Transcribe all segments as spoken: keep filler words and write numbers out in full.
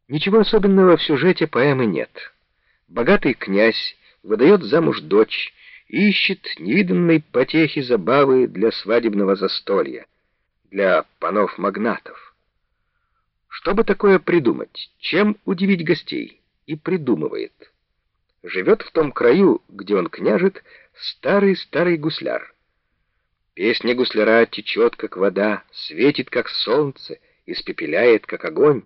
Ничего особенного в сюжете поэмы нет. Богатый князь выдает замуж дочь и ищет невиданной потехи забавы для свадебного застолья, для панов-магнатов. Что бы такое придумать, чем удивить гостей? И придумывает. Живет в том краю, где он княжит, старый-старый гусляр. Песня гусляра течет, как вода, светит, как солнце, испепеляет, как огонь.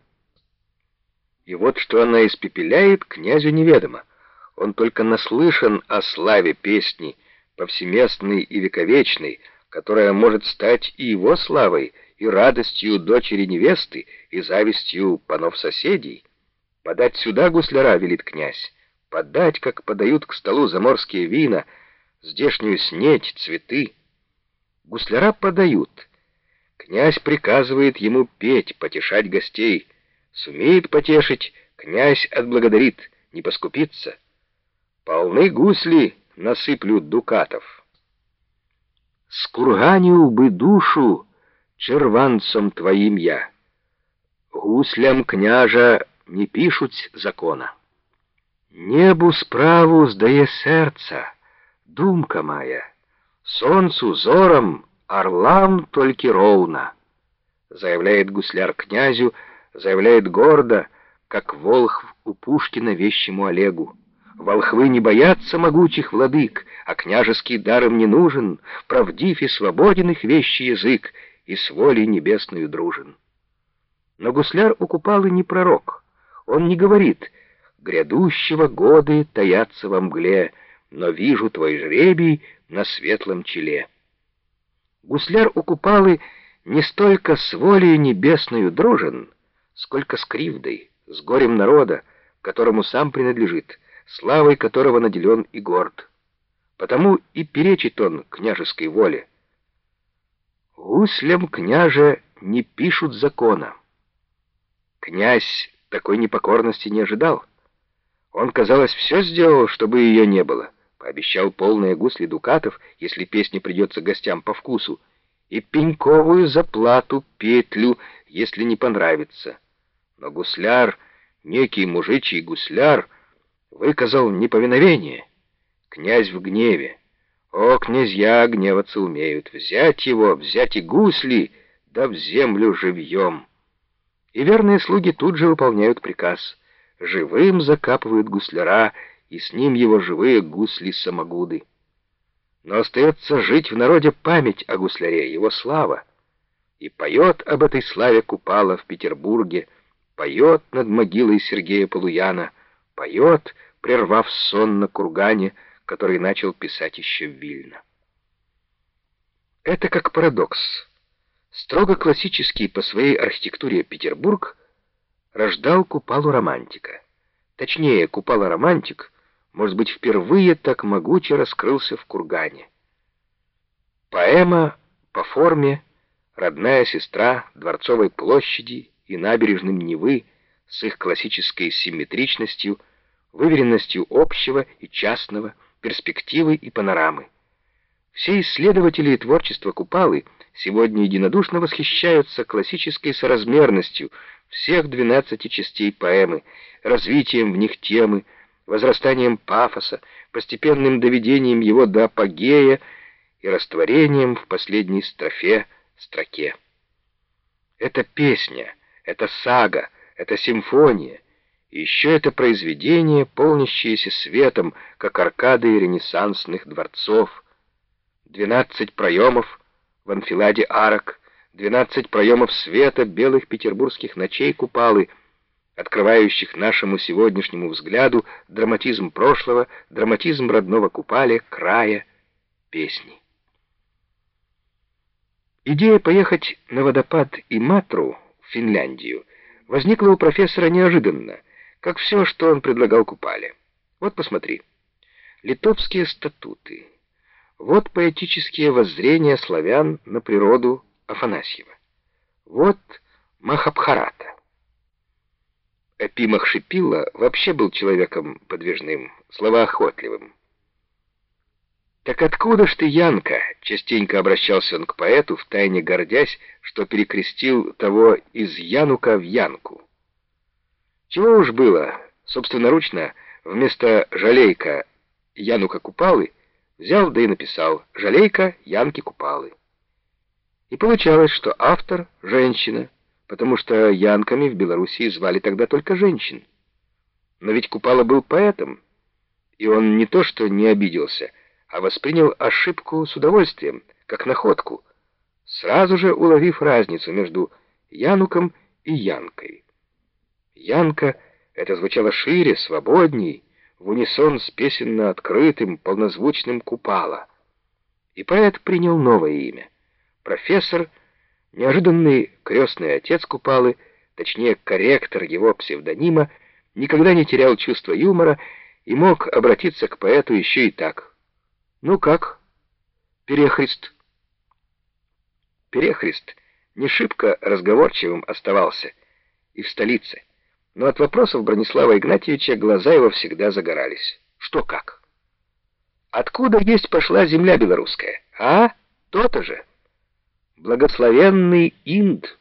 И вот что она испепеляет, князю неведомо. Он только наслышан о славе песни, повсеместной и вековечной, которая может стать и его славой, и радостью дочери-невесты, и завистью панов-соседей. «Подать сюда гусляра», — велит князь, — «подать, как подают к столу заморские вина, здешнюю снеть, цветы». Гусляра подают. Князь приказывает ему петь, потешать гостей. Сумеет потешить, князь отблагодарит, не поскупится. Полны гусли, насыплю дукатов. Скурганил бы душу черванцом твоим я. Гуслям княжа не пишуть закона. Небу справу здає сердца, думка моя. Солнцу, зорам, орлам только ровно, заявляет гусляр князю, заявляет гордо, как волхв у Пушкина вещему Олегу. Волхвы не боятся могучих владык, а княжеский дар им не нужен, правдив и свободен их вещий язык, и с волей небесную дружен. Но гусляр у Купалы не пророк, он не говорит: «Грядущего годы таятся во мгле, но вижу твой жребий на светлом челе». Гусляр у Купалы не столько с волей небесною дружен, сколько с кривдой, с горем народа, которому сам принадлежит, славой которого наделен и горд. Потому и перечит он княжеской воле. Гуслям княже не пишут закона. Князь такой непокорности не ожидал. Он, казалось, все сделал, чтобы ее не было. Пообещал полные гусли дукатов, если песня придется гостям по вкусу, и пеньковую заплату, петлю, если не понравится. Но гусляр, некий мужичий гусляр, выказал неповиновение. Князь в гневе. О, князья гневаться умеют. Взять его, взять и гусли, да в землю живьем. И верные слуги тут же выполняют приказ. Живым закапывают гусляра, и с ним его живые гусли-самогуды. Но остается жить в народе память о гусляре, его слава. И поет об этой славе Купала в Петербурге, поет над могилой Сергея Полуяна, поет, прервав сон на кургане, который начал писать еще в Вильно. Это как парадокс. Строго классический по своей архитектуре Петербург рождал Купалу-романтика. Точнее, Купала-романтик, может быть, впервые так могуче раскрылся в кургане. Поэма по форме родная сестра Дворцовой площади и набережным Невы с их классической симметричностью, выверенностью общего и частного, перспективы и панорамы. Все исследователи творчества Купалы сегодня единодушно восхищаются классической соразмерностью всех двенадцати частей поэмы, развитием в них темы, возрастанием пафоса, постепенным доведением его до апогея и растворением в последней строфе строке. Это песня, это сага, это симфония, и еще это произведение, полнящееся светом, как аркады ренессансных дворцов. Двенадцать проемов в анфиладе арок, двенадцать проемов света белых петербургских ночей Купалы, открывающих нашему сегодняшнему взгляду драматизм прошлого, драматизм родного Купале, края, песни. Идея поехать на водопад Иматру в Финляндию возникла у профессора неожиданно, как все, что он предлагал Купале. Вот посмотри. Литовские статуты. Вот поэтические воззрения славян на природу Афанасьева. Вот Махабхарата. Эпимах Шипила вообще был человеком подвижным, словоохотливым. «Так откуда ж ты, Янка?» — частенько обращался он к поэту, втайне гордясь, что перекрестил того из Янука в Янку. Чего уж было, собственноручно вместо «жалейка» Янука Купалы взял да и написал «жалейка Янки Купалы». И получалось, что автор — женщина, потому что Янками в Белоруссии звали тогда только женщин. Но ведь Купала был поэтом, и он не то что не обиделся, а воспринял ошибку с удовольствием, как находку, сразу же уловив разницу между Януком и Янкой. Янка — это звучало шире, свободней, в унисон с песенно открытым, полнозвучным Купала. И поэт принял новое имя. Профессор, неожиданный крестный отец Купалы, точнее корректор его псевдонима, никогда не терял чувства юмора и мог обратиться к поэту еще и так. «Ну как, Перехрист?» Перехрист не шибко разговорчивым оставался и в столице, но от вопросов Бронислава Игнатьевича глаза его всегда загорались. Что как? Откуда есть пошла земля белорусская? А? То-то же. Благословенный Инд.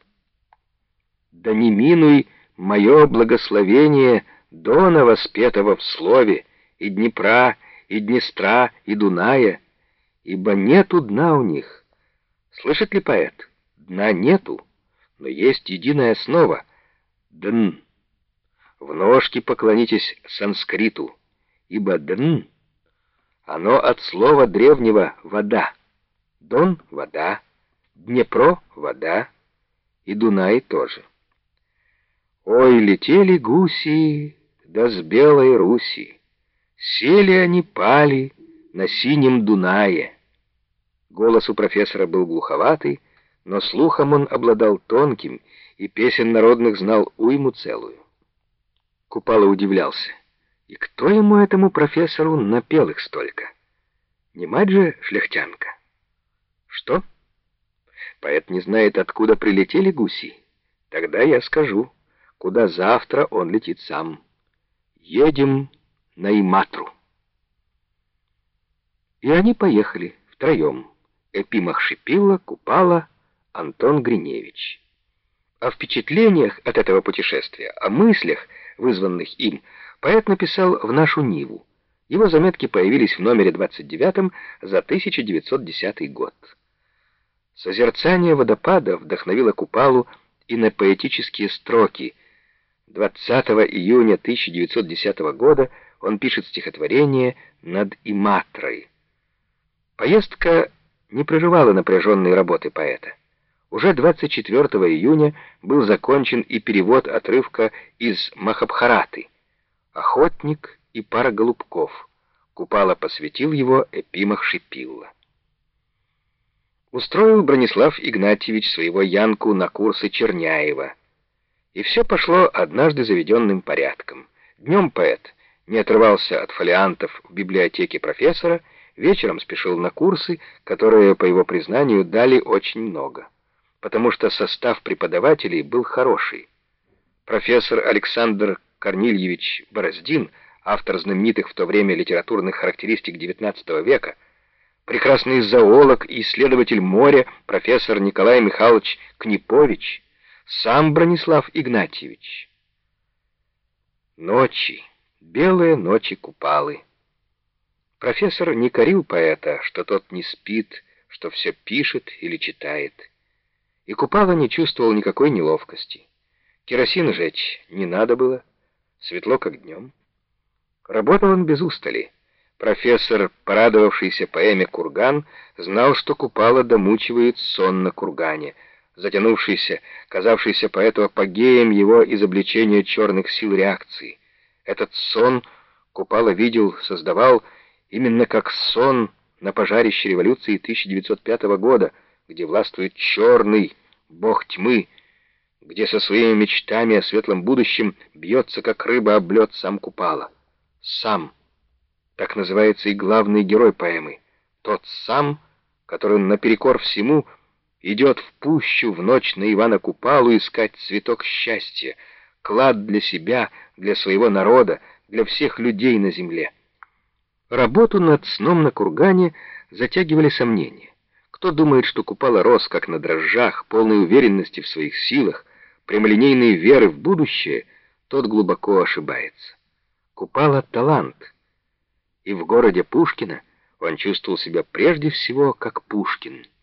Да не минуй мое благословение Дона, воспетого в слове, и Днепра, и Днестра, и Дуная, ибо нету дна у них. Слышит ли поэт? Дна нету, но есть единая основа — дн. В ножки поклонитесь санскриту, ибо дн, оно от слова древнего «вода». Дон — вода, Днепро — вода, и Дунай тоже. Ой, летели гуси, да с белой Руси, сели они, пали на синем Дунае. Голос у профессора был глуховатый, но слухом он обладал тонким, и песен народных знал уйму целую. Купала удивлялся. И кто ему, этому профессору, напел их столько? Не мать же шляхтянка? Что? Поэт не знает, откуда прилетели гуси? Тогда я скажу, куда завтра он летит сам. Едем на Иматру. И они поехали втроем. Епимах Шипилла, Купала, Антон Гриневич. О впечатлениях от этого путешествия, о мыслях, вызванных им, поэт написал в нашу Ниву. Его заметки появились в номере двадцать девятом за тысяча девятьсот десятый год. Созерцание водопада вдохновило Купалу и на поэтические строки. двадцатого июня тысяча девятьсот десятого года он пишет стихотворение «Над Иматрой». Поездка не прерывала напряженной работы поэта. Уже двадцать четвёртого июня был закончен и перевод отрывка из Махабхараты «Охотник и пара голубков». Купала посвятил его Епимах Шипилла. Устроил Бронислав Игнатьевич своего Янку на курсы Черняева. И все пошло однажды заведенным порядком. Днем поэт не отрывался от фолиантов в библиотеке профессора, вечером спешил на курсы, которые, по его признанию, дали очень много, потому что состав преподавателей был хороший. Профессор Александр Корнильевич Бороздин, автор знаменитых в то время литературных характеристик девятнадцатого века, прекрасный зоолог и исследователь моря профессор Николай Михайлович Книпович, сам Бронислав Игнатьевич. Ночи, белые ночи Купалы. Профессор не корил поэта, что тот не спит, что все пишет или читает. И Купала не чувствовал никакой неловкости. Керосин жечь не надо было, светло как днем. Работал он без устали. Профессор, порадовавшийся поэме «Курган», знал, что Купала домучивает сон на кургане, затянувшийся, казавшийся поэту апогеем его изобличения черных сил реакции. Этот сон Купала видел, создавал именно как сон на пожарище революции тысяча девятьсот пятого года, где властвует черный бог тьмы, где со своими мечтами о светлом будущем бьется, как рыба об лед, сам Купала. Сам. Так называется и главный герой поэмы. Тот сам, который наперекор всему идет в пущу в ночь на Ивана Купалу искать цветок счастья, клад для себя, для своего народа, для всех людей на земле. Работу над сном на кургане затягивали сомнения. Кто думает, что Купала рос как на дрожжах, полной уверенности в своих силах, прямолинейной веры в будущее, тот глубоко ошибается. Купала — талант, и в городе Пушкина он чувствовал себя прежде всего как Пушкин.